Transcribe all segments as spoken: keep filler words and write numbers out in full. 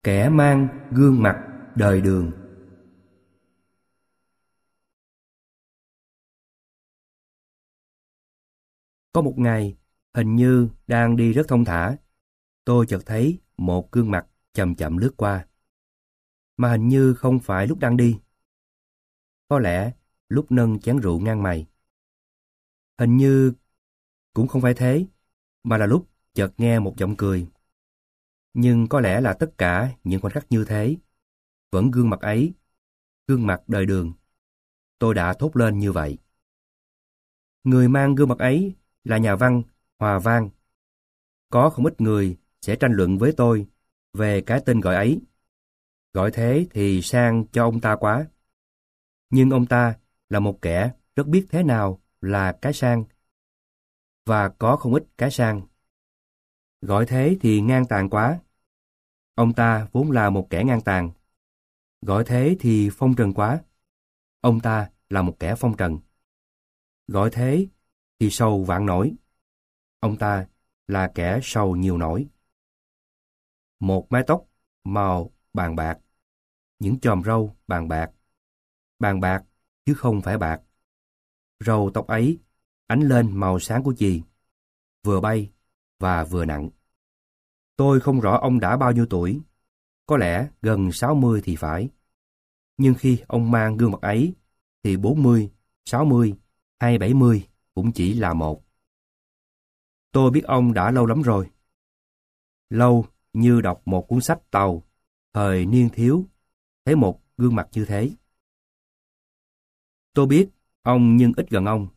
Kẻ mang gương mặt đời đường. Có một ngày, hình như đang đi rất thong thả, tôi chợt thấy một gương mặt chậm chậm lướt qua. Mà hình như không phải lúc đang đi. Có lẽ lúc nâng chén rượu ngang mày. Hình như cũng không phải thế, mà là lúc chợt nghe một giọng cười. Nhưng có lẽ là tất cả những khoảnh khắc như thế, vẫn gương mặt ấy, gương mặt đời đường. Tôi đã thốt lên như vậy. Người mang gương mặt ấy là nhà văn Hòa Vang. Có không ít người sẽ tranh luận với tôi về cái tên gọi ấy. Gọi thế thì sang cho ông ta quá. Nhưng ông ta là một kẻ rất biết thế nào là cái sang. Và có không ít cái sang. Gọi thế thì ngang tàn quá. Ông ta vốn là một kẻ ngang tàn. Gọi thế thì phong trần quá. Ông ta là một kẻ phong trần. Gọi thế thì sầu vạn nỗi. Ông ta là kẻ sầu nhiều nỗi. Một mái tóc màu bàn bạc, những chòm râu bàn bạc. Bàn bạc chứ không phải bạc. Râu tóc ấy ánh lên màu sáng của chì, vừa bay và vừa nặng. Tôi không rõ ông đã bao nhiêu tuổi, có lẽ gần sáu mươi thì phải. Nhưng khi ông mang gương mặt ấy, thì bốn mươi, sáu mươi hay bảy mươi cũng chỉ là một. Tôi biết ông đã lâu lắm rồi. Lâu như đọc một cuốn sách tàu, thời niên thiếu, thấy một gương mặt như thế. Tôi biết ông nhưng ít gần ông.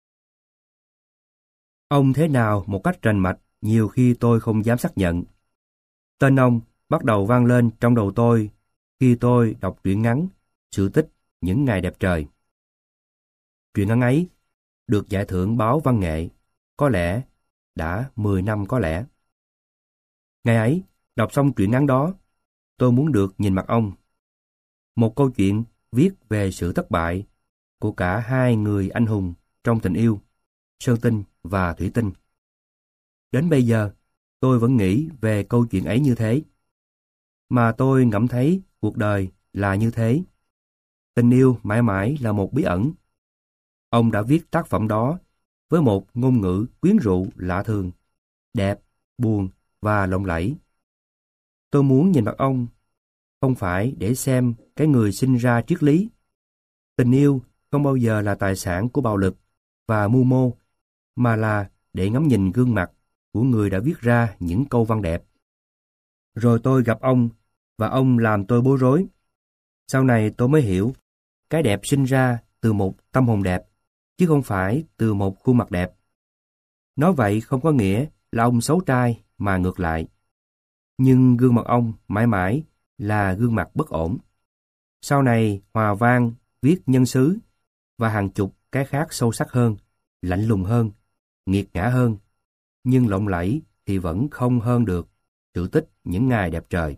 Ông thế nào một cách rành mạch, nhiều khi tôi không dám xác nhận. Tên ông bắt đầu vang lên trong đầu tôi khi tôi đọc truyện ngắn Sự tích những ngày đẹp trời. Truyện ngắn ấy được giải thưởng báo văn nghệ, có lẽ đã mười năm có lẽ. Ngày ấy, đọc xong truyện ngắn đó, tôi muốn được nhìn mặt ông. Một câu chuyện viết về sự thất bại của cả hai người anh hùng trong tình yêu, Sơn Tinh và Thủy Tinh. Đến bây giờ, tôi vẫn nghĩ về câu chuyện ấy như thế. Mà tôi ngẫm thấy cuộc đời là như thế. Tình yêu mãi mãi là một bí ẩn. Ông đã viết tác phẩm đó với một ngôn ngữ quyến rũ lạ thường, đẹp, buồn và lộng lẫy. Tôi muốn nhìn mặt ông, không phải để xem cái người sinh ra triết lý. Tình yêu không bao giờ là tài sản của bạo lực và mưu mô, mà là để ngắm nhìn gương mặt của người đã viết ra những câu văn đẹp. Rồi tôi gặp ông, và ông làm tôi bối rối. Sau này tôi mới hiểu, cái đẹp sinh ra từ một tâm hồn đẹp, chứ không phải từ một khuôn mặt đẹp. Nói vậy không có nghĩa là ông xấu trai, mà ngược lại. Nhưng gương mặt ông mãi mãi là gương mặt bất ổn. Sau này Hòa Vang viết Nhân xứ và hàng chục cái khác sâu sắc hơn, lạnh lùng hơn, nghiệt ngã hơn, nhưng lộng lẫy thì vẫn không hơn được Sự tích những ngày đẹp trời.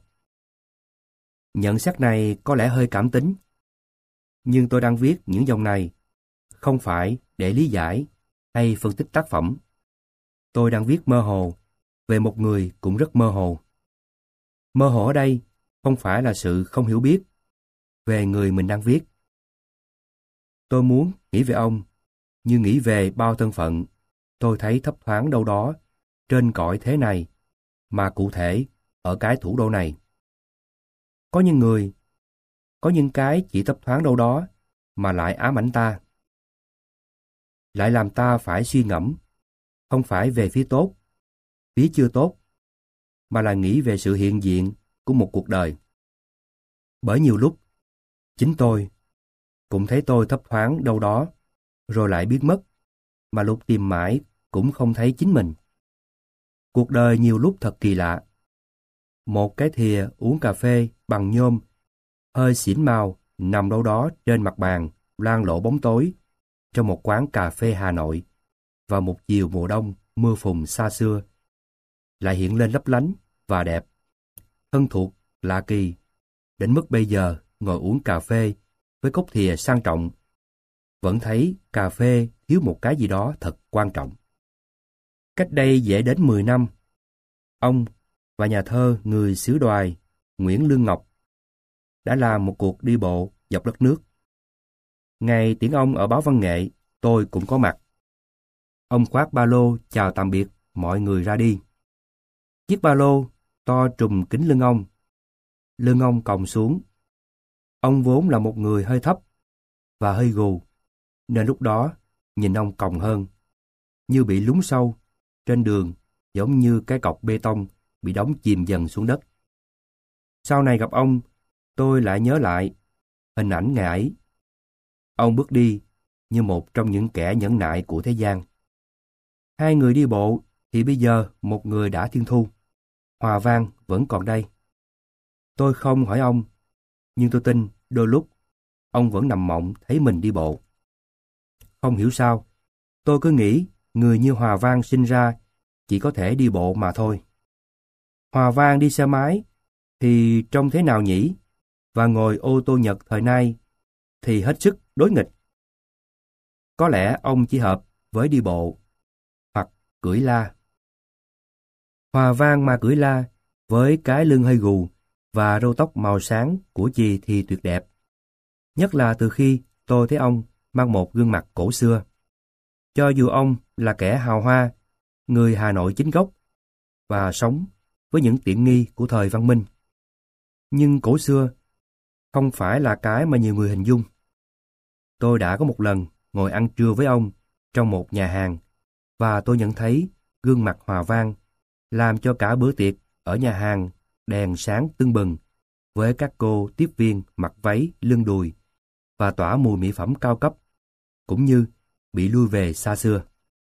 Nhận xét này có lẽ hơi cảm tính, nhưng tôi đang viết những dòng này không phải để lý giải hay phân tích tác phẩm. Tôi đang viết mơ hồ về một người cũng rất mơ hồ. Mơ hồ ở đây không phải là sự không hiểu biết về người mình đang viết. Tôi muốn nghĩ về ông như nghĩ về bao thân phận tôi thấy thấp thoáng đâu đó trên cõi thế này, mà cụ thể ở cái thủ đô này. Có những người, có những cái chỉ thấp thoáng đâu đó mà lại ám ảnh ta, lại làm ta phải suy ngẫm, không phải về phía tốt, phía chưa tốt, mà là nghĩ về sự hiện diện của một cuộc đời. Bởi nhiều lúc, chính tôi cũng thấy tôi thấp thoáng đâu đó, rồi lại biến mất, mà lúc tìm mãi cũng không thấy chính mình. Cuộc đời nhiều lúc thật kỳ lạ. Một cái thìa uống cà phê bằng nhôm, hơi xỉn màu, nằm đâu đó trên mặt bàn, loang lổ bóng tối, trong một quán cà phê Hà Nội, vào một chiều mùa đông mưa phùn xa xưa, lại hiện lên lấp lánh và đẹp, thân thuộc, lạ kỳ, đến mức bây giờ ngồi uống cà phê với cốc thìa sang trọng, vẫn thấy cà phê thiếu một cái gì đó thật quan trọng. Cách đây dễ đến mười năm, ông và nhà thơ người xứ Đoài Nguyễn Lương Ngọc đã làm một cuộc đi bộ dọc đất nước. Ngày tiễn ông ở báo văn nghệ, tôi cũng có mặt. Ông khoác ba lô chào tạm biệt mọi người ra đi. Chiếc ba lô to trùm kính lưng ông. Lưng ông còng xuống. Ông vốn là một người hơi thấp và hơi gù, nên lúc đó nhìn ông còng hơn, như bị lún sâu trên đường, giống như cái cọc bê tông bị đóng chìm dần xuống đất. Sau này gặp ông, tôi lại nhớ lại hình ảnh ngày ấy. Ông bước đi như một trong những kẻ nhẫn nại của thế gian. Hai người đi bộ thì bây giờ một người đã thiên thu. Hòa Vang vẫn còn đây. Tôi không hỏi ông, nhưng tôi tin đôi lúc ông vẫn nằm mộng thấy mình đi bộ. Không hiểu sao, tôi cứ nghĩ người như Hòa Vang sinh ra chỉ có thể đi bộ mà thôi. Hòa Vang đi xe máy thì trông thế nào nhỉ? Và ngồi ô tô Nhật thời nay thì hết sức đối nghịch. Có lẽ ông chỉ hợp với đi bộ hoặc cưỡi la. Hòa Vang mà cưỡi la với cái lưng hơi gù và râu tóc màu sáng của chì thì tuyệt đẹp. Nhất là từ khi tôi thấy ông mang một gương mặt cổ xưa. Cho dù ông là kẻ hào hoa, người Hà Nội chính gốc và sống với những tiện nghi của thời văn minh. Nhưng cổ xưa không phải là cái mà nhiều người hình dung. Tôi đã có một lần ngồi ăn trưa với ông trong một nhà hàng và tôi nhận thấy gương mặt Hòa Vang làm cho cả bữa tiệc ở nhà hàng đèn sáng tưng bừng với các cô tiếp viên mặc váy lưng đùi và tỏa mùi mỹ phẩm cao cấp, cũng như bị lui về xa xưa.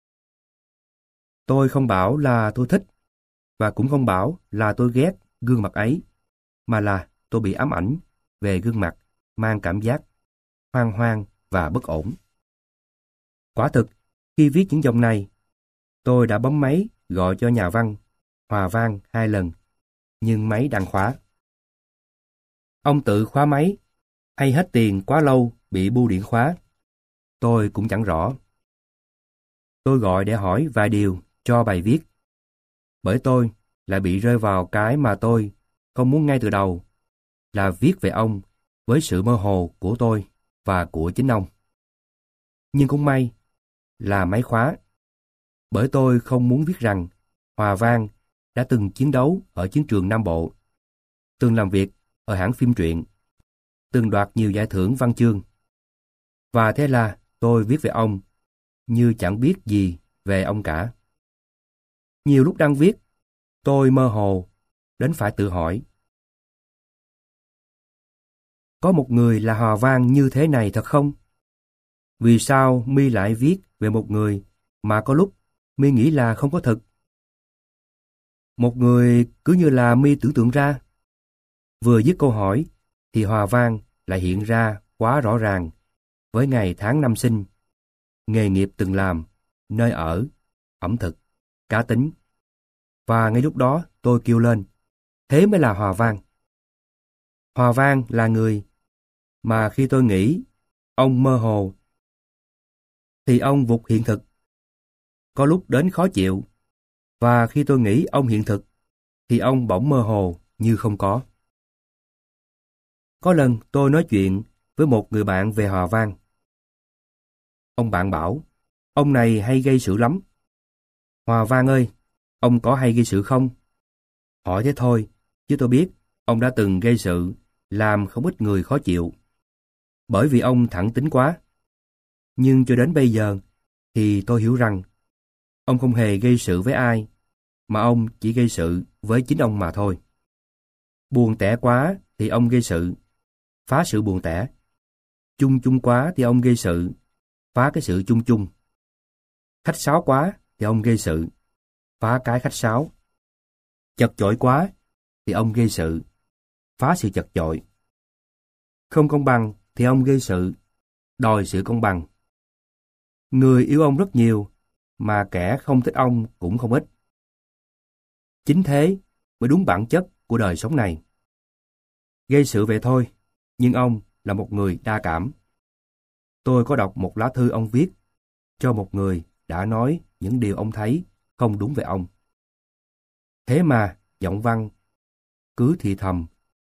Tôi không bảo là tôi thích và cũng không bảo là tôi ghét gương mặt ấy, mà là tôi bị ám ảnh về gương mặt mang cảm giác hoang hoang và bất ổn. Quả thực, khi viết những dòng này, tôi đã bấm máy gọi cho nhà văn Hòa Vang hai lần, nhưng máy đang khóa. Ông tự khóa máy, hay hết tiền quá lâu bị bưu điện khóa, tôi cũng chẳng rõ. Tôi gọi để hỏi vài điều cho bài viết, bởi tôi lại bị rơi vào cái mà tôi không muốn ngay từ đầu, là viết về ông với sự mơ hồ của tôi và của chính ông. Nhưng cũng may là máy khóa, bởi tôi không muốn viết rằng Hòa Vang đã từng chiến đấu ở chiến trường Nam Bộ, từng làm việc ở hãng phim truyện, từng đoạt nhiều giải thưởng văn chương. Và thế là tôi viết về ông như chẳng biết gì về ông cả. Nhiều lúc đang viết, tôi mơ hồ đến phải tự hỏi, có một người là Hòa Vang như thế này thật không? Vì sao mi lại viết về một người mà có lúc mi nghĩ là không có thật? Một người cứ như là mi tưởng tượng ra. Vừa dứt câu hỏi thì Hòa Vang lại hiện ra quá rõ ràng với ngày tháng năm sinh, nghề nghiệp từng làm, nơi ở, ẩm thực, cá tính. Và ngay lúc đó tôi kêu lên, thế mới là Hòa Vang. Hòa Vang là người mà khi tôi nghĩ ông mơ hồ thì ông vụt hiện thực. Có lúc đến khó chịu, và khi tôi nghĩ ông hiện thực thì ông bỗng mơ hồ như không có. Có lần tôi nói chuyện với một người bạn về Hòa Vang. Ông bạn bảo, ông này hay gây sự lắm. Hòa Vang ơi, ông có hay gây sự không? Hỏi thế thôi, chứ tôi biết ông đã từng gây sự, làm không ít người khó chịu. Bởi vì ông thẳng tính quá. Nhưng cho đến bây giờ thì tôi hiểu rằng ông không hề gây sự với ai, mà ông chỉ gây sự với chính ông mà thôi. Buồn tẻ quá thì ông gây sự, phá sự buồn tẻ. Chung chung quá thì ông gây sự, phá cái sự chung chung. Khách sáo quá thì ông gây sự, phá cái khách sáo. Chật chội quá thì ông gây sự, phá sự chật chội. Không công bằng thì ông gây sự, đòi sự công bằng. Người yêu ông rất nhiều, mà kẻ không thích ông cũng không ít. Chính thế mới đúng bản chất của đời sống này. Gây sự vậy thôi, nhưng ông là một người đa cảm. Tôi có đọc một lá thư ông viết cho một người đã nói những điều ông thấy không đúng về ông. Thế mà giọng văn cứ thì thầm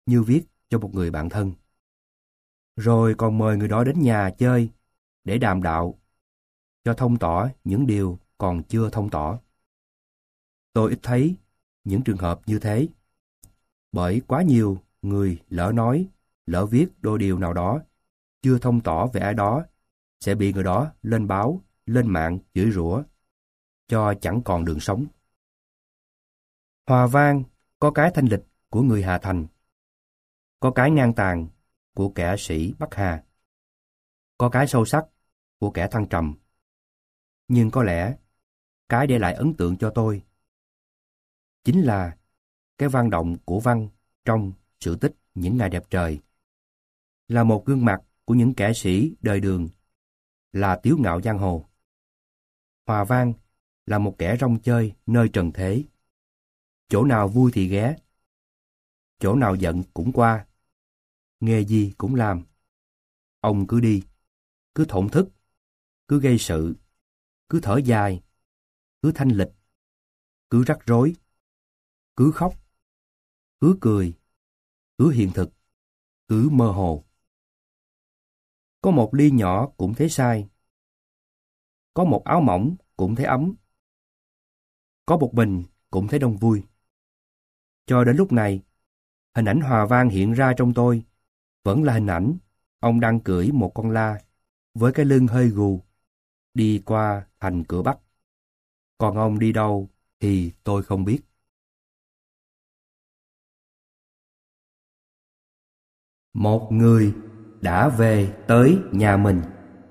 như viết cho một người bạn thân. Rồi còn mời người đó đến nhà chơi để đàm đạo, cho thông tỏ những điều còn chưa thông tỏ. Tôi ít thấy những trường hợp như thế, bởi quá nhiều người lỡ nói, lỡ viết đôi điều nào đó, chưa thông tỏ về ai đó, sẽ bị người đó lên báo, lên mạng chửi rủa, cho chẳng còn đường sống. Hòa vang có cái thanh lịch của người Hà Thành, có cái ngang tàn của kẻ sĩ Bắc Hà, có cái sâu sắc của kẻ Thăng Trầm. Nhưng có lẽ cái để lại ấn tượng cho tôi chính là cái vang động của văn trong sự tích những ngày đẹp trời, là một gương mặt của những kẻ sĩ đời Đường, là tiếu ngạo giang hồ. Hòa vang là một kẻ rong chơi nơi trần thế, chỗ nào vui thì ghé, chỗ nào giận cũng qua, nghề gì cũng làm. Ông cứ đi, cứ thổn thức, cứ gây sự, cứ thở dài, cứ thanh lịch, cứ rắc rối, cứ khóc, cứ cười, cứ hiện thực, cứ mơ hồ. Có một ly nhỏ cũng thấy sai, có một áo mỏng cũng thấy ấm, có một mình cũng thấy đông vui. Cho đến lúc này, hình ảnh Hòa vang hiện ra trong tôi vẫn là hình ảnh ông đang cưỡi một con la với cái lưng hơi gù đi qua thành cửa Bắc. Còn ông đi đâu thì tôi không biết. Một người đã về tới nhà mình.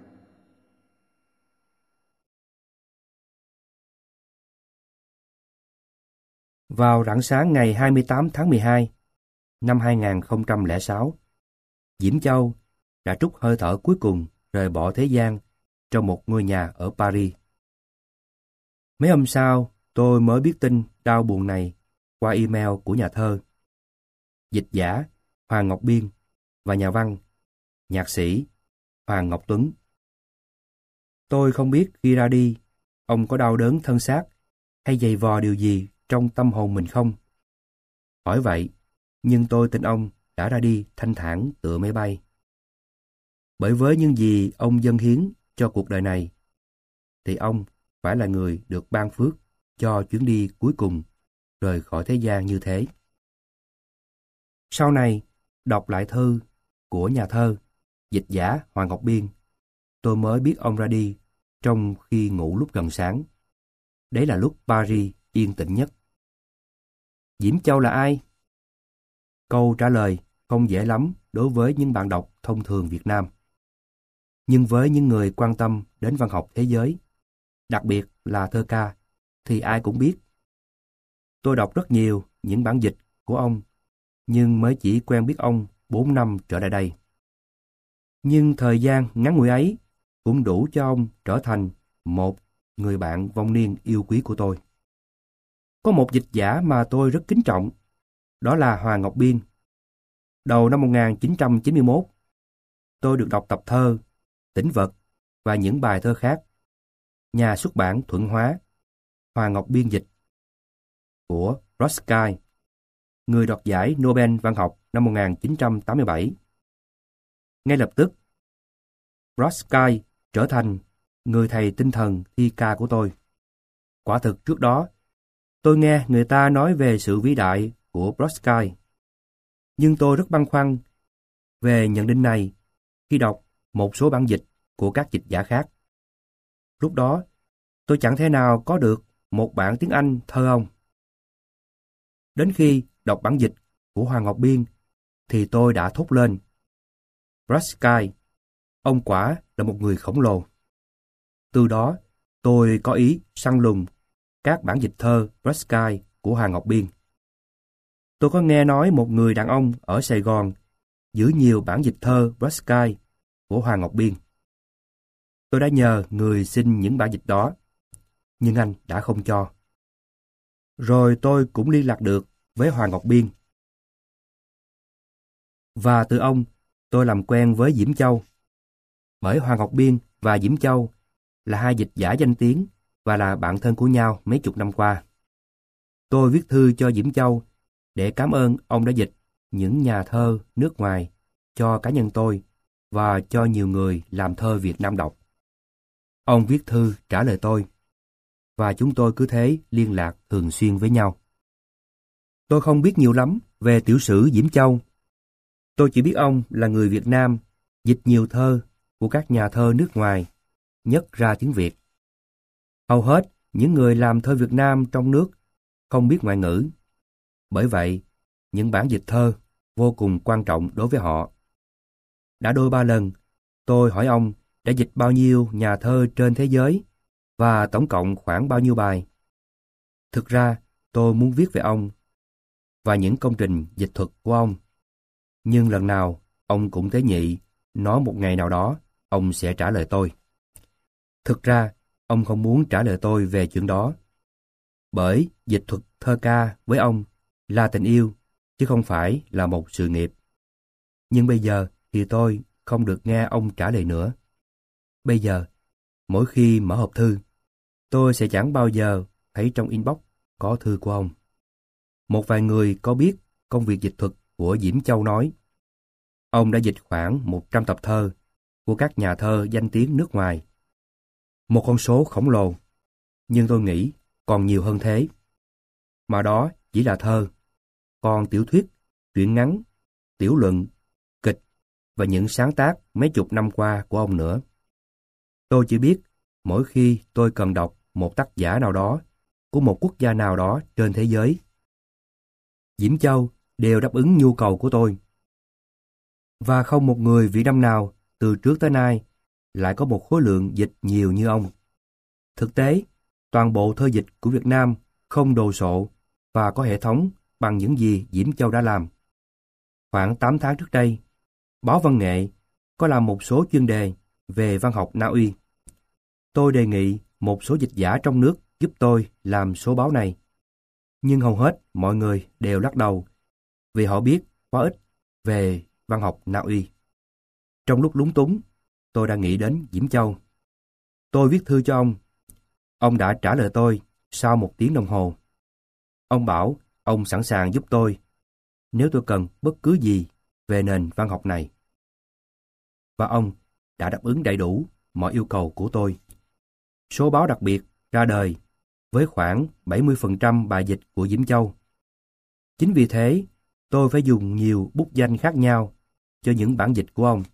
Vào rạng sáng ngày hai mươi tám tháng mười hai năm hai nghìn không trăm lẻ sáu, Diễm Châu đã trút hơi thở cuối cùng rời bỏ thế gian trong một ngôi nhà ở Paris. Mấy hôm sau, tôi mới biết tin đau buồn này qua email của nhà thơ, dịch giả Hoàng Ngọc Biên và nhà văn, nhạc sĩ Hoàng Ngọc Tuấn. Tôi không biết khi ra đi, ông có đau đớn thân xác hay dày vò điều gì trong tâm hồn mình không? Hỏi vậy, nhưng tôi tin ông đã ra đi thanh thản tựa máy bay. Bởi với những gì ông dâng hiến cho cuộc đời này, thì ông phải là người được ban phước cho chuyến đi cuối cùng rời khỏi thế gian như thế. Sau này, đọc lại thư của nhà thơ, dịch giả Hoàng Ngọc Biên, tôi mới biết ông ra đi trong khi ngủ lúc gần sáng. Đấy là lúc Paris yên tĩnh nhất. Diễm Châu là ai? Câu trả lời không dễ lắm đối với những bạn đọc thông thường Việt Nam. Nhưng với những người quan tâm đến văn học thế giới, đặc biệt là thơ ca, thì ai cũng biết. Tôi đọc rất nhiều những bản dịch của ông, nhưng mới chỉ quen biết ông bốn năm trở lại đây. Nhưng thời gian ngắn ngủi ấy cũng đủ cho ông trở thành một người bạn vong niên yêu quý của tôi. Có một dịch giả mà tôi rất kính trọng, đó là Hoàng Ngọc Biên. Đầu năm một nghìn chín trăm chín mươi mốt, tôi được đọc tập thơ, Tĩnh vật và những bài thơ khác. Nhà xuất bản Thuận Hóa, Hoàng Ngọc Biên dịch, của Brodsky, người đoạt giải Nobel văn học năm một nghìn chín trăm tám mươi bảy. Ngay lập tức, Brodsky trở thành người thầy tinh thần thi ca của tôi. Quả thực trước đó, tôi nghe người ta nói về sự vĩ đại của Brodsky, nhưng tôi rất băn khoăn về nhận định này khi đọc một số bản dịch của các dịch giả khác. Lúc đó, tôi chẳng thể nào có được một bản tiếng Anh thơ ông. Đến khi đọc bản dịch của Hoàng Ngọc Biên, thì tôi đã thốt lên: Brodsky, ông quả là một người khổng lồ. Từ đó, tôi có ý săn lùng các bản dịch thơ Brodsky của Hoàng Ngọc Biên. Tôi có nghe nói một người đàn ông ở Sài Gòn giữ nhiều bản dịch thơ Brodsky của Hoàng Ngọc Biên. Tôi đã nhờ người xin những bản dịch đó, nhưng anh đã không cho. Rồi tôi cũng liên lạc được với Hoàng Ngọc Biên. Và từ ông, tôi làm quen với Diễm Châu. Bởi Hoàng Ngọc Biên và Diễm Châu là hai dịch giả danh tiếng và là bạn thân của nhau mấy chục năm qua. Tôi viết thư cho Diễm Châu để cảm ơn ông đã dịch những nhà thơ nước ngoài cho cá nhân tôi và cho nhiều người làm thơ Việt Nam đọc. Ông viết thư trả lời tôi, và chúng tôi cứ thế liên lạc thường xuyên với nhau. Tôi không biết nhiều lắm về tiểu sử Diễm Châu. Tôi chỉ biết ông là người Việt Nam, dịch nhiều thơ của các nhà thơ nước ngoài, nhất ra tiếng Việt. Hầu hết những người làm thơ Việt Nam trong nước không biết ngoại ngữ. Bởi vậy, những bản dịch thơ vô cùng quan trọng đối với họ. Đã đôi ba lần, tôi hỏi ông đã dịch bao nhiêu nhà thơ trên thế giới và tổng cộng khoảng bao nhiêu bài. Thực ra, tôi muốn viết về ông và những công trình dịch thuật của ông. Nhưng lần nào, ông cũng tế nhị, nói một ngày nào đó, ông sẽ trả lời tôi. Thực ra, ông không muốn trả lời tôi về chuyện đó. Bởi dịch thuật thơ ca với ông là tình yêu, chứ không phải là một sự nghiệp. Nhưng bây giờ thì tôi không được nghe ông trả lời nữa. Bây giờ, mỗi khi mở hộp thư, tôi sẽ chẳng bao giờ thấy trong inbox có thư của ông. Một vài người có biết công việc dịch thuật của Diễm Châu nói, ông đã dịch khoảng một trăm tập thơ của các nhà thơ danh tiếng nước ngoài. Một con số khổng lồ, nhưng tôi nghĩ còn nhiều hơn thế. Mà đó chỉ là thơ, còn tiểu thuyết, truyện ngắn, tiểu luận, kịch và những sáng tác mấy chục năm qua của ông nữa. Tôi chỉ biết mỗi khi tôi cần đọc một tác giả nào đó của một quốc gia nào đó trên thế giới, Diễm Châu đều đáp ứng nhu cầu của tôi. Và không một người Việt Nam nào từ trước tới nay lại có một khối lượng dịch nhiều như ông. Thực tế, toàn bộ thơ dịch của Việt Nam không đồ sộ và có hệ thống bằng những gì Diễm Châu đã làm. Khoảng tám tháng trước đây, báo Văn nghệ có làm một số chuyên đề về văn học Na Uy. Tôi đề nghị một số dịch giả trong nước giúp tôi làm số báo này. Nhưng hầu hết mọi người đều lắc đầu vì họ biết quá ít về văn học Na Uy. Trong lúc lúng túng, tôi đã nghĩ đến Diễm Châu. Tôi viết thư cho ông. Ông đã trả lời tôi sau một tiếng đồng hồ. Ông bảo ông sẵn sàng giúp tôi nếu tôi cần bất cứ gì về nền văn học này. Và ông đã đáp ứng đầy đủ mọi yêu cầu của tôi. Số báo đặc biệt ra đời với khoảng bảy mươi phần trăm bài dịch của Diễm Châu. Chính vì thế, tôi phải dùng nhiều bút danh khác nhau cho những bản dịch của ông.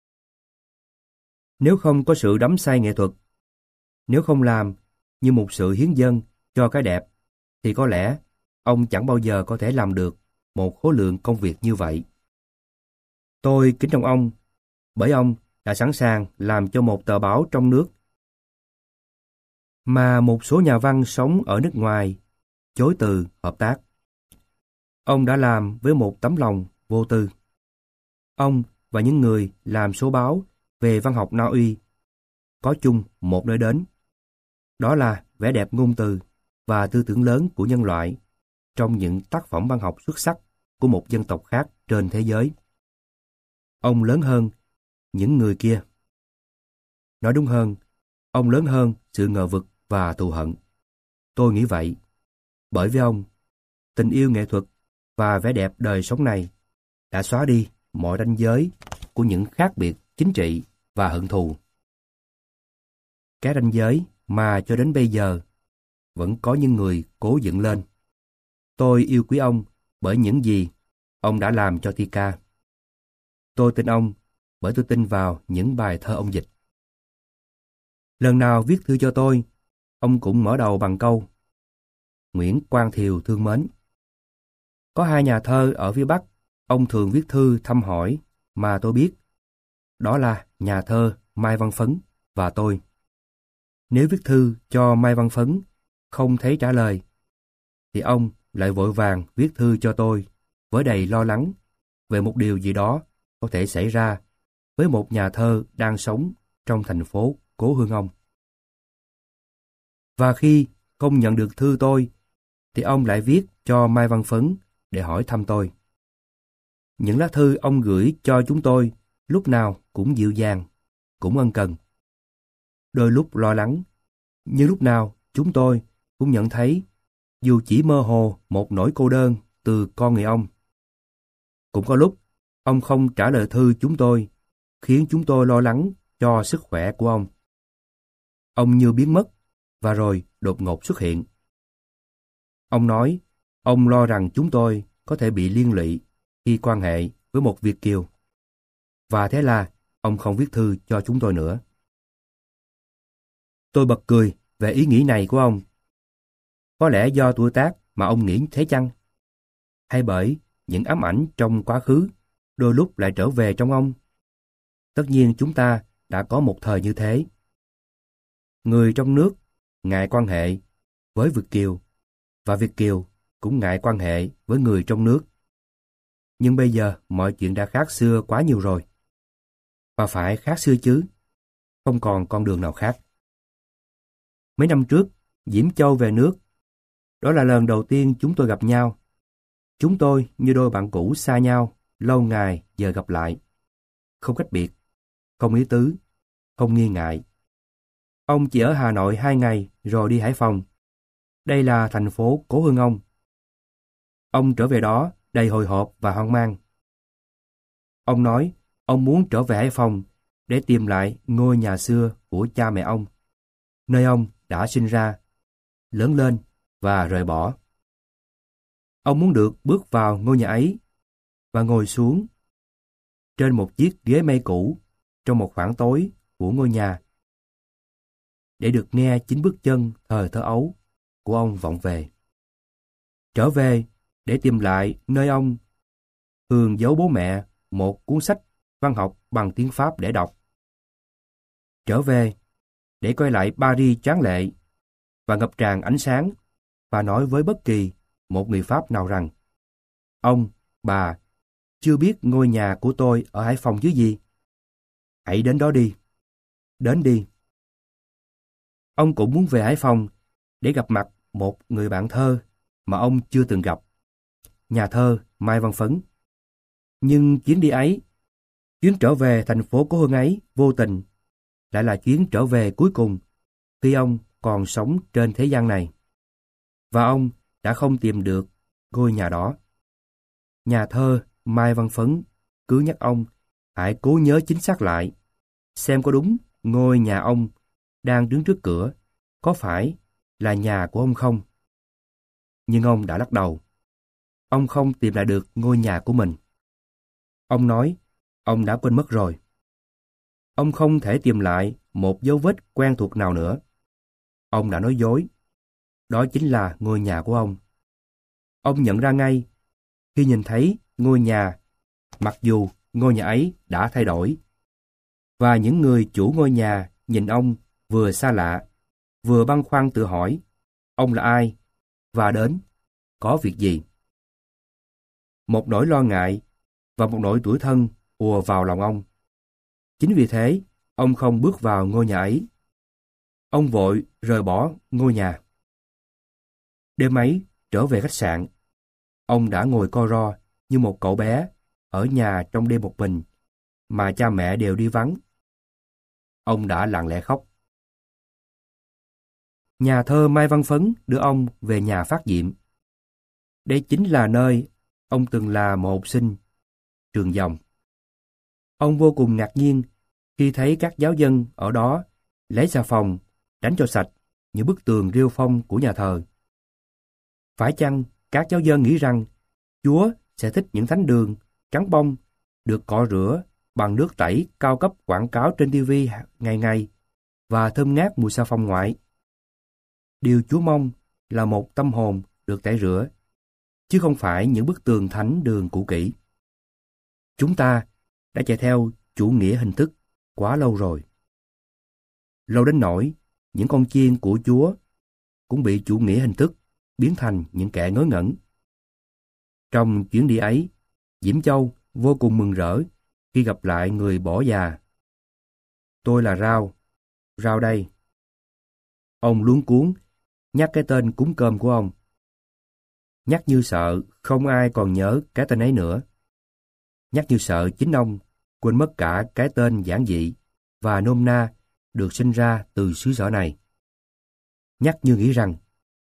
Nếu không có sự đắm say nghệ thuật, nếu không làm như một sự hiến dâng cho cái đẹp, thì có lẽ ông chẳng bao giờ có thể làm được một khối lượng công việc như vậy. Tôi kính trọng ông, bởi ông đã sẵn sàng làm cho một tờ báo trong nước mà một số nhà văn sống ở nước ngoài chối từ hợp tác. Ông đã làm với một tấm lòng vô tư. Ông và những người làm số báo về văn học Na Uy có chung một nơi đến. Đó là vẻ đẹp ngôn từ và tư tưởng lớn của nhân loại trong những tác phẩm văn học xuất sắc của một dân tộc khác trên thế giới. Ông lớn hơn những người kia. Nói đúng hơn, ông lớn hơn sự ngờ vực và thù hận. Tôi nghĩ vậy. Bởi vì ông, tình yêu nghệ thuật và vẻ đẹp đời sống này đã xóa đi mọi ranh giới của những khác biệt chính trị và hận thù. Cái ranh giới mà cho đến bây giờ vẫn có những người cố dựng lên. Tôi yêu quý ông bởi những gì ông đã làm cho thi ca. Tôi tin ông bởi tôi tin vào những bài thơ ông dịch. Lần nào viết thư cho tôi, ông cũng mở đầu bằng câu Nguyễn Quang Thiều thương mến. Có hai nhà thơ ở phía Bắc, ông thường viết thư thăm hỏi mà tôi biết. Đó là nhà thơ Mai Văn Phấn và tôi. Nếu viết thư cho Mai Văn Phấn không thấy trả lời, thì ông lại vội vàng viết thư cho tôi với đầy lo lắng về một điều gì đó có thể xảy ra với một nhà thơ đang sống trong thành phố cố hương ông. Và khi không nhận được thư tôi, thì ông lại viết cho Mai Văn Phấn để hỏi thăm tôi. Những lá thư ông gửi cho chúng tôi lúc nào cũng dịu dàng, cũng ân cần. Đôi lúc lo lắng, nhưng lúc nào chúng tôi cũng nhận thấy dù chỉ mơ hồ một nỗi cô đơn từ con người ông. Cũng có lúc, ông không trả lời thư chúng tôi, khiến chúng tôi lo lắng cho sức khỏe của ông. Ông như biến mất, và rồi đột ngột xuất hiện. Ông nói, ông lo rằng chúng tôi có thể bị liên lụy khi quan hệ với một Việt kiều. Và thế là ông không viết thư cho chúng tôi nữa. Tôi bật cười về ý nghĩ này của ông. Có lẽ do tuổi tác mà ông nghĩ thế chăng? Hay bởi những ám ảnh trong quá khứ đôi lúc lại trở về trong ông? Tất nhiên chúng ta đã có một thời như thế. Người trong nước ngại quan hệ với Việt kiều, và Việt kiều cũng ngại quan hệ với người trong nước. Nhưng bây giờ mọi chuyện đã khác xưa quá nhiều rồi. Và phải khác xưa chứ, không còn con đường nào khác. Mấy năm trước, Diễm Châu về nước. Đó là lần đầu tiên chúng tôi gặp nhau. Chúng tôi như đôi bạn cũ xa nhau, lâu ngày giờ gặp lại. Không cách biệt, không ý tứ, không nghi ngại. Ông chỉ ở Hà Nội hai ngày rồi đi Hải Phòng. Đây là thành phố cố hương ông. Ông trở về đó đầy hồi hộp và hoang mang. Ông nói ông muốn trở về Hải Phòng để tìm lại ngôi nhà xưa của cha mẹ ông, nơi ông đã sinh ra, lớn lên và rời bỏ. Ông muốn được bước vào ngôi nhà ấy và ngồi xuống trên một chiếc ghế mây cũ trong một khoảng tối của ngôi nhà để được nghe chính bước chân thời thơ ấu của ông vọng về. Trở về để tìm lại nơi ông thường giấu bố mẹ một cuốn sách văn học bằng tiếng Pháp để đọc. Trở về để quay lại Paris tráng lệ và ngập tràn ánh sáng và nói với bất kỳ một người Pháp nào rằng: ông, bà, chưa biết ngôi nhà của tôi ở Hải Phòng chứ gì? Hãy đến đó đi. Đến đi. Ông cũng muốn về Hải Phòng để gặp mặt một người bạn thơ mà ông chưa từng gặp, nhà thơ Mai Văn Phấn. Nhưng chuyến đi ấy, chuyến trở về thành phố cố hương ấy vô tình lại là chuyến trở về cuối cùng khi ông còn sống trên thế gian này. Và ông đã không tìm được ngôi nhà đó. Nhà thơ Mai Văn Phấn cứ nhắc ông hãy cố nhớ chính xác lại, xem có đúng ngôi nhà ông đang đứng trước cửa có phải là nhà của ông không. Nhưng ông đã lắc đầu. Ông không tìm lại được ngôi nhà của mình. Ông nói ông đã quên mất rồi. Ông không thể tìm lại một dấu vết quen thuộc nào nữa. Ông đã nói dối. Đó chính là ngôi nhà của ông. Ông nhận ra ngay khi nhìn thấy ngôi nhà, mặc dù ngôi nhà ấy đã thay đổi. Và những người chủ ngôi nhà nhìn ông vừa xa lạ, vừa băn khoăn tự hỏi ông là ai và đến có việc gì. Một nỗi lo ngại và một nỗi tủi thân ùa vào lòng ông. Chính vì thế, ông không bước vào ngôi nhà ấy. Ông vội rời bỏ ngôi nhà. Đêm ấy, trở về khách sạn, ông đã ngồi co ro như một cậu bé ở nhà trong đêm một mình, mà cha mẹ đều đi vắng. Ông đã lặng lẽ khóc. Nhà thơ Mai Văn Phấn đưa ông về nhà Phát Diệm. Đây chính là nơi ông từng là một học sinh trường Dòng. Ông vô cùng ngạc nhiên khi thấy các giáo dân ở đó lấy xà phòng đánh cho sạch những bức tường rêu phong của nhà thờ. Phải chăng các giáo dân nghĩ rằng Chúa sẽ thích những thánh đường trắng bông được cọ rửa bằng nước tẩy cao cấp quảng cáo trên ti vi ngày ngày và thơm ngát mùi xà phòng ngoại? Điều Chúa mong là một tâm hồn được tẩy rửa, chứ không phải những bức tường thánh đường cũ kỹ. Chúng ta đã chạy theo chủ nghĩa hình thức quá lâu rồi. Lâu đến nỗi những con chiên của Chúa cũng bị chủ nghĩa hình thức biến thành những kẻ ngớ ngẩn. Trong chuyến đi ấy, Diễm Châu vô cùng mừng rỡ khi gặp lại người bỏ già. Tôi là Rao, Rao đây. Ông luống cuống nhắc cái tên cúng cơm của ông. Nhắc như sợ không ai còn nhớ cái tên ấy nữa. Nhắc như sợ chính ông quên mất cả cái tên giản dị và nôm na được sinh ra từ xứ sở này. Nhắc như nghĩ rằng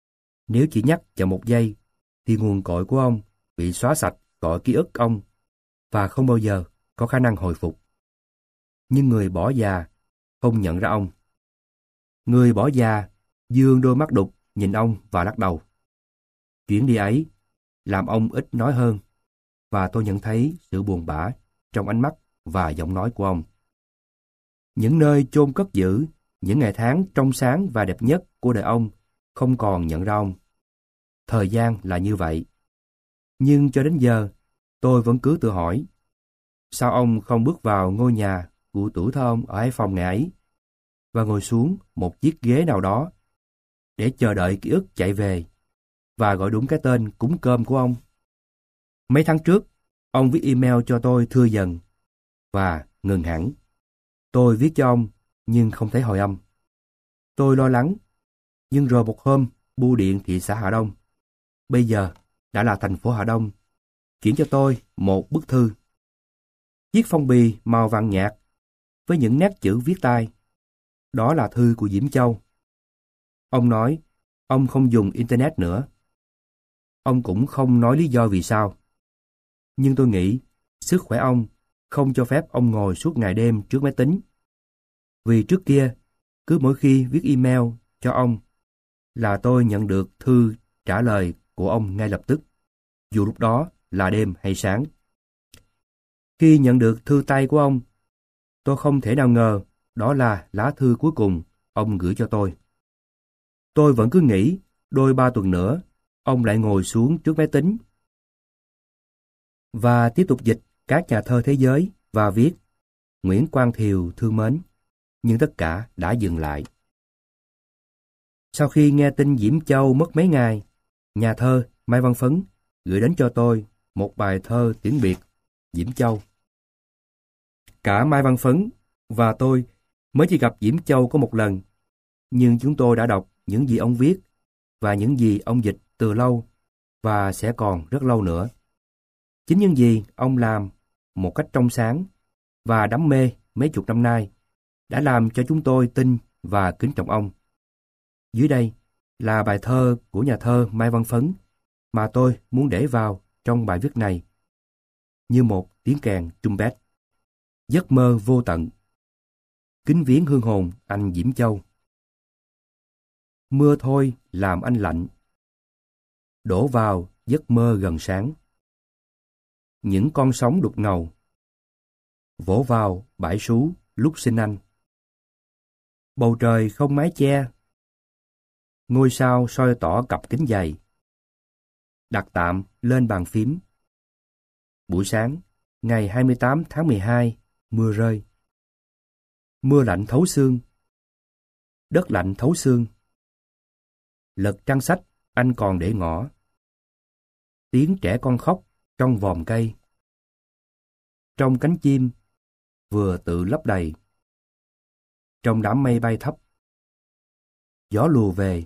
nếu chỉ nhắc chậm một giây thì nguồn cội của ông bị xóa sạch khỏi ký ức ông và không bao giờ có khả năng hồi phục. Nhưng người bỏ già không nhận ra ông. Người bỏ già dương đôi mắt đục nhìn ông và lắc đầu. Chuyến đi ấy làm ông ít nói hơn, và tôi nhận thấy sự buồn bã trong ánh mắt và giọng nói của ông. Những nơi chôn cất giữ những ngày tháng trong sáng và đẹp nhất của đời ông không còn nhận ra ông. Thời gian là như vậy. Nhưng cho đến giờ, tôi vẫn cứ tự hỏi, sao ông không bước vào ngôi nhà của tuổi thơ ông ở Hải Phòng ngày ấy và ngồi xuống một chiếc ghế nào đó để chờ đợi ký ức chạy về và gọi đúng cái tên cúng cơm của ông. Mấy tháng trước, ông viết email cho tôi thưa dần và ngừng hẳn. Tôi viết cho ông nhưng không thấy hồi âm. Tôi lo lắng, nhưng rồi một hôm, bưu điện thị xã Hà Đông, bây giờ đã là thành phố Hà Đông, chuyển cho tôi một bức thư. Chiếc phong bì màu vàng nhạt với những nét chữ viết tay. Đó là thư của Diễm Châu. Ông nói ông không dùng Internet nữa. Ông cũng không nói lý do vì sao. Nhưng tôi nghĩ sức khỏe ông không cho phép ông ngồi suốt ngày đêm trước máy tính. Vì trước kia, cứ mỗi khi viết email cho ông là tôi nhận được thư trả lời của ông ngay lập tức, dù lúc đó là đêm hay sáng. Khi nhận được thư tay của ông, tôi không thể nào ngờ đó là lá thư cuối cùng ông gửi cho tôi. Tôi vẫn cứ nghĩ đôi ba tuần nữa ông lại ngồi xuống trước máy tính và tiếp tục dịch các nhà thơ thế giới và viết Nguyễn Quang Thiều thương mến, nhưng tất cả đã dừng lại. Sau khi nghe tin Diễm Châu mất mấy ngày, nhà thơ Mai Văn Phấn gửi đến cho tôi một bài thơ tiễn biệt Diễm Châu. Cả Mai Văn Phấn và tôi mới chỉ gặp Diễm Châu có một lần, nhưng chúng tôi đã đọc những gì ông viết và những gì ông dịch từ lâu và sẽ còn rất lâu nữa. Chính những gì ông làm một cách trong sáng và đắm mê mấy chục năm nay đã làm cho chúng tôi tin và kính trọng ông. Dưới đây là bài thơ của nhà thơ Mai Văn Phấn mà tôi muốn để vào trong bài viết này như một tiếng kèn trumpet. Giấc mơ vô tận. Kính viếng hương hồn anh Diễm Châu. Mưa thôi làm anh lạnh, đổ vào giấc mơ gần sáng. Những con sóng đục ngầu vỗ vào bãi sú lúc sinh anh. Bầu trời không mái che, ngôi sao soi tỏ cặp kính dày. Đặt tạm lên bàn phím. Buổi sáng, ngày hai mươi tám tháng mười hai, mưa rơi. Mưa lạnh thấu xương. Đất lạnh thấu xương. Lật trang sách, anh còn để ngỏ. Tiếng trẻ con khóc trong vòm cây. Trong cánh chim, vừa tự lấp đầy. Trong đám mây bay thấp. Gió lùa về.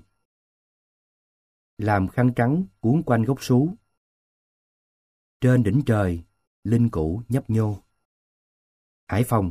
Làm khăn trắng cuốn quanh gốc sú. Trên đỉnh trời, linh cữu nhấp nhô. Hải Phòng,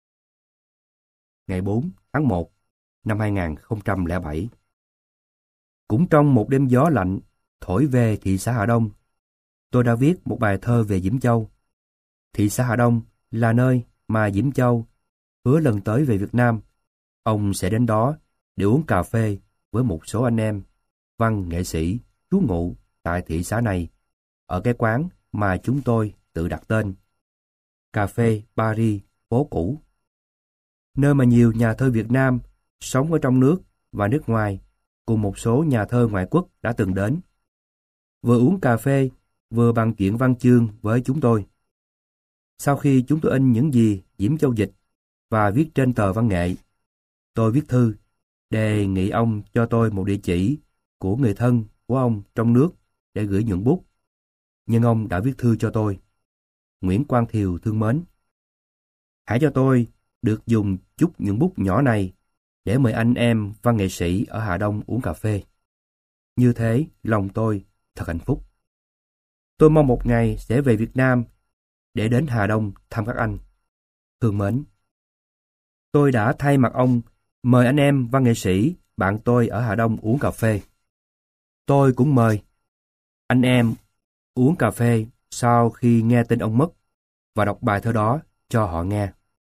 ngày bốn tháng một năm hai nghìn không trăm lẻ bảy. Cũng trong một đêm gió lạnh thổi về thị xã Hà Đông, tôi đã viết một bài thơ về Diễm Châu. Thị xã Hà Đông là nơi mà Diễm Châu hứa lần tới về Việt Nam, ông sẽ đến đó để uống cà phê với một số anh em văn nghệ sĩ trú ngụ tại thị xã này, ở cái quán mà chúng tôi tự đặt tên, Cà phê Paris phố cũ. Nơi mà nhiều nhà thơ Việt Nam sống ở trong nước và nước ngoài cùng một số nhà thơ ngoại quốc đã từng đến. Vừa uống cà phê, vừa bàn chuyện văn chương với chúng tôi. Sau khi chúng tôi in những gì Diễm Châu dịch và viết trên tờ văn nghệ, tôi viết thư đề nghị ông cho tôi một địa chỉ của người thân của ông trong nước để gửi nhuận bút. Nhưng ông đã viết thư cho tôi. Nguyễn Quang Thiều thương mến, hãy cho tôi được dùng chút nhuận bút nhỏ này để mời anh em văn nghệ sĩ ở Hà Đông uống cà phê. Như thế, lòng tôi thật hạnh phúc. Tôi mong một ngày sẽ về Việt Nam để đến Hà Đông thăm các anh. Thương mến, tôi đã thay mặt ông mời anh em văn nghệ sĩ bạn tôi ở Hà Đông uống cà phê. Tôi cũng mời anh em uống cà phê sau khi nghe tin ông mất. và đọc bài thơ đó cho họ nghe.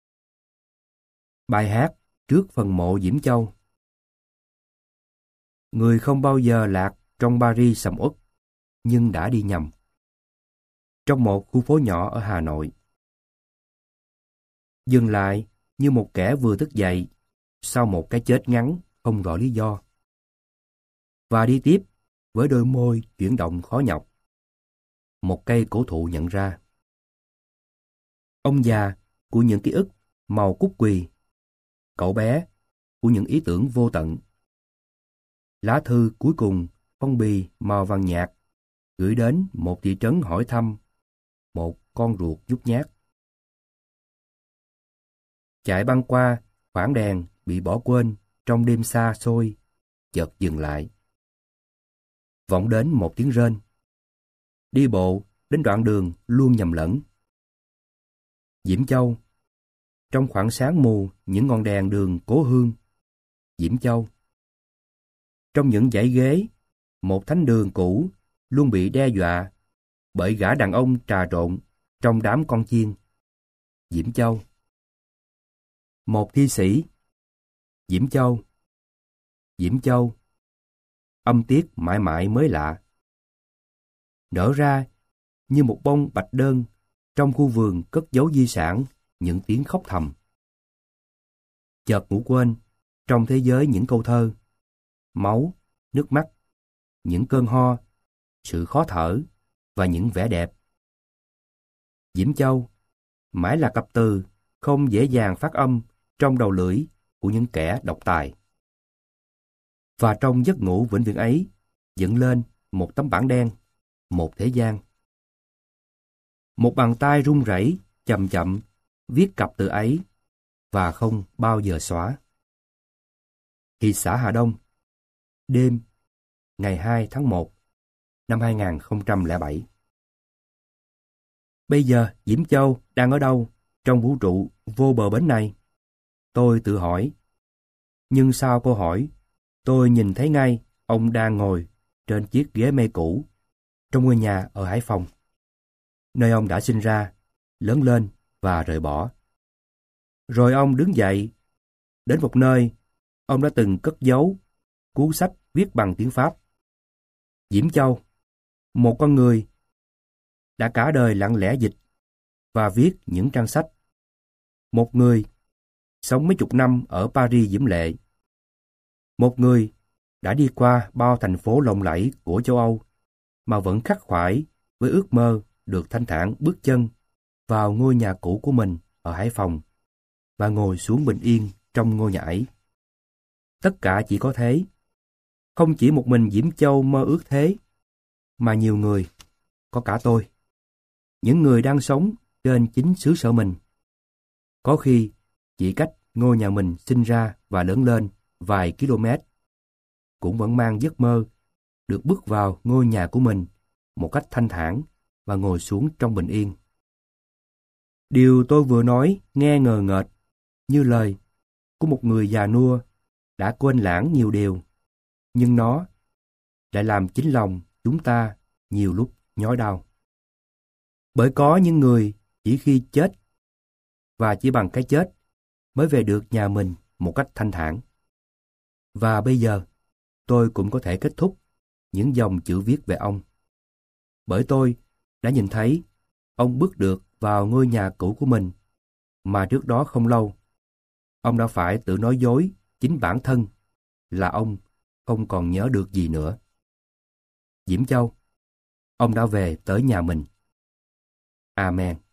Bài hát trước phần mộ Diễm Châu. Người không bao giờ lạc trong Paris sầm uất, nhưng đã đi nhầm. Trong một khu phố nhỏ ở Hà Nội. Dừng lại như một kẻ vừa thức dậy sau một cái chết ngắn không rõ lý do. Và đi tiếp với đôi môi chuyển động khó nhọc. Một cây cổ thụ nhận ra. Ông già của những ký ức màu cúc quỳ. Cậu bé của những ý tưởng vô tận. Lá thư cuối cùng phong bì màu vàng nhạt gửi đến một thị trấn hỏi thăm một con ruột nhút nhát. Chạy băng qua khoảng đèn bị bỏ quên trong đêm xa xôi, chợt dừng lại. Vọng đến một tiếng rên. Đi bộ đến đoạn đường luôn nhầm lẫn. Diễm Châu. Trong khoảng sáng mù những ngọn đèn đường cố hương. Diễm Châu. Trong những dãy ghế, một thánh đường cũ luôn bị đe dọa bởi gã đàn ông trà trộn trong đám con chiên. Diễm Châu. Một thi sĩ. Diễm Châu. Diễm Châu. Âm tiết mãi mãi mới lạ. Nở ra như một bông bạch đơn trong khu vườn cất giấu di sản những tiếng khóc thầm. Chợt ngủ quên trong thế giới những câu thơ, máu, nước mắt, những cơn ho, sự khó thở và những vẻ đẹp. Diễm Châu mãi là cặp từ không dễ dàng phát âm trong đầu lưỡi của những kẻ độc tài. Và trong giấc ngủ vĩnh viễn ấy dựng lên một tấm bảng đen, một thế gian. Một bàn tay run rẩy chậm chậm viết cặp từ ấy và không bao giờ xóa. Thị xã Hà Đông. Đêm ngày hai tháng một năm hai nghìn không trăm lẻ bảy. Bây giờ Diễm Châu đang ở đâu trong vũ trụ vô bờ bến này? Tôi tự hỏi. Nhưng sau câu hỏi, tôi nhìn thấy ngay ông đang ngồi trên chiếc ghế mây cũ trong ngôi nhà ở Hải Phòng, nơi ông đã sinh ra, lớn lên và rời bỏ. Rồi ông đứng dậy, đến một nơi ông đã từng cất giấu cuốn sách viết bằng tiếng Pháp. Diễm Châu, một con người đã cả đời lặng lẽ dịch và viết những trang sách. Một người sống mấy chục năm ở Paris diễm lệ. Một người đã đi qua bao thành phố lộng lẫy của châu Âu mà vẫn khắc khoải với ước mơ được thanh thản bước chân vào ngôi nhà cũ của mình ở Hải Phòng và ngồi xuống bình yên trong ngôi nhà ấy. Tất cả chỉ có thế. Không chỉ một mình Diễm Châu mơ ước thế, mà nhiều người, có cả tôi, những người đang sống trên chính xứ sở mình. Có khi chỉ cách ngôi nhà mình sinh ra và lớn lên vài km, cũng vẫn mang giấc mơ được bước vào ngôi nhà của mình một cách thanh thản và ngồi xuống trong bình yên. Điều tôi vừa nói nghe ngờ ngợt như lời của một người già nua đã quên lãng nhiều điều, nhưng nó lại làm chính lòng chúng ta nhiều lúc nhói đau. Bởi có những người chỉ khi chết và chỉ bằng cái chết mới về được nhà mình một cách thanh thản. Và bây giờ tôi cũng có thể kết thúc những dòng chữ viết về ông. Bởi tôi đã nhìn thấy ông bước được vào ngôi nhà cũ của mình, mà trước đó không lâu, ông đã phải tự nói dối chính bản thân là ông không còn nhớ được gì nữa. Diễm Châu, ông đã về tới nhà mình. Amen.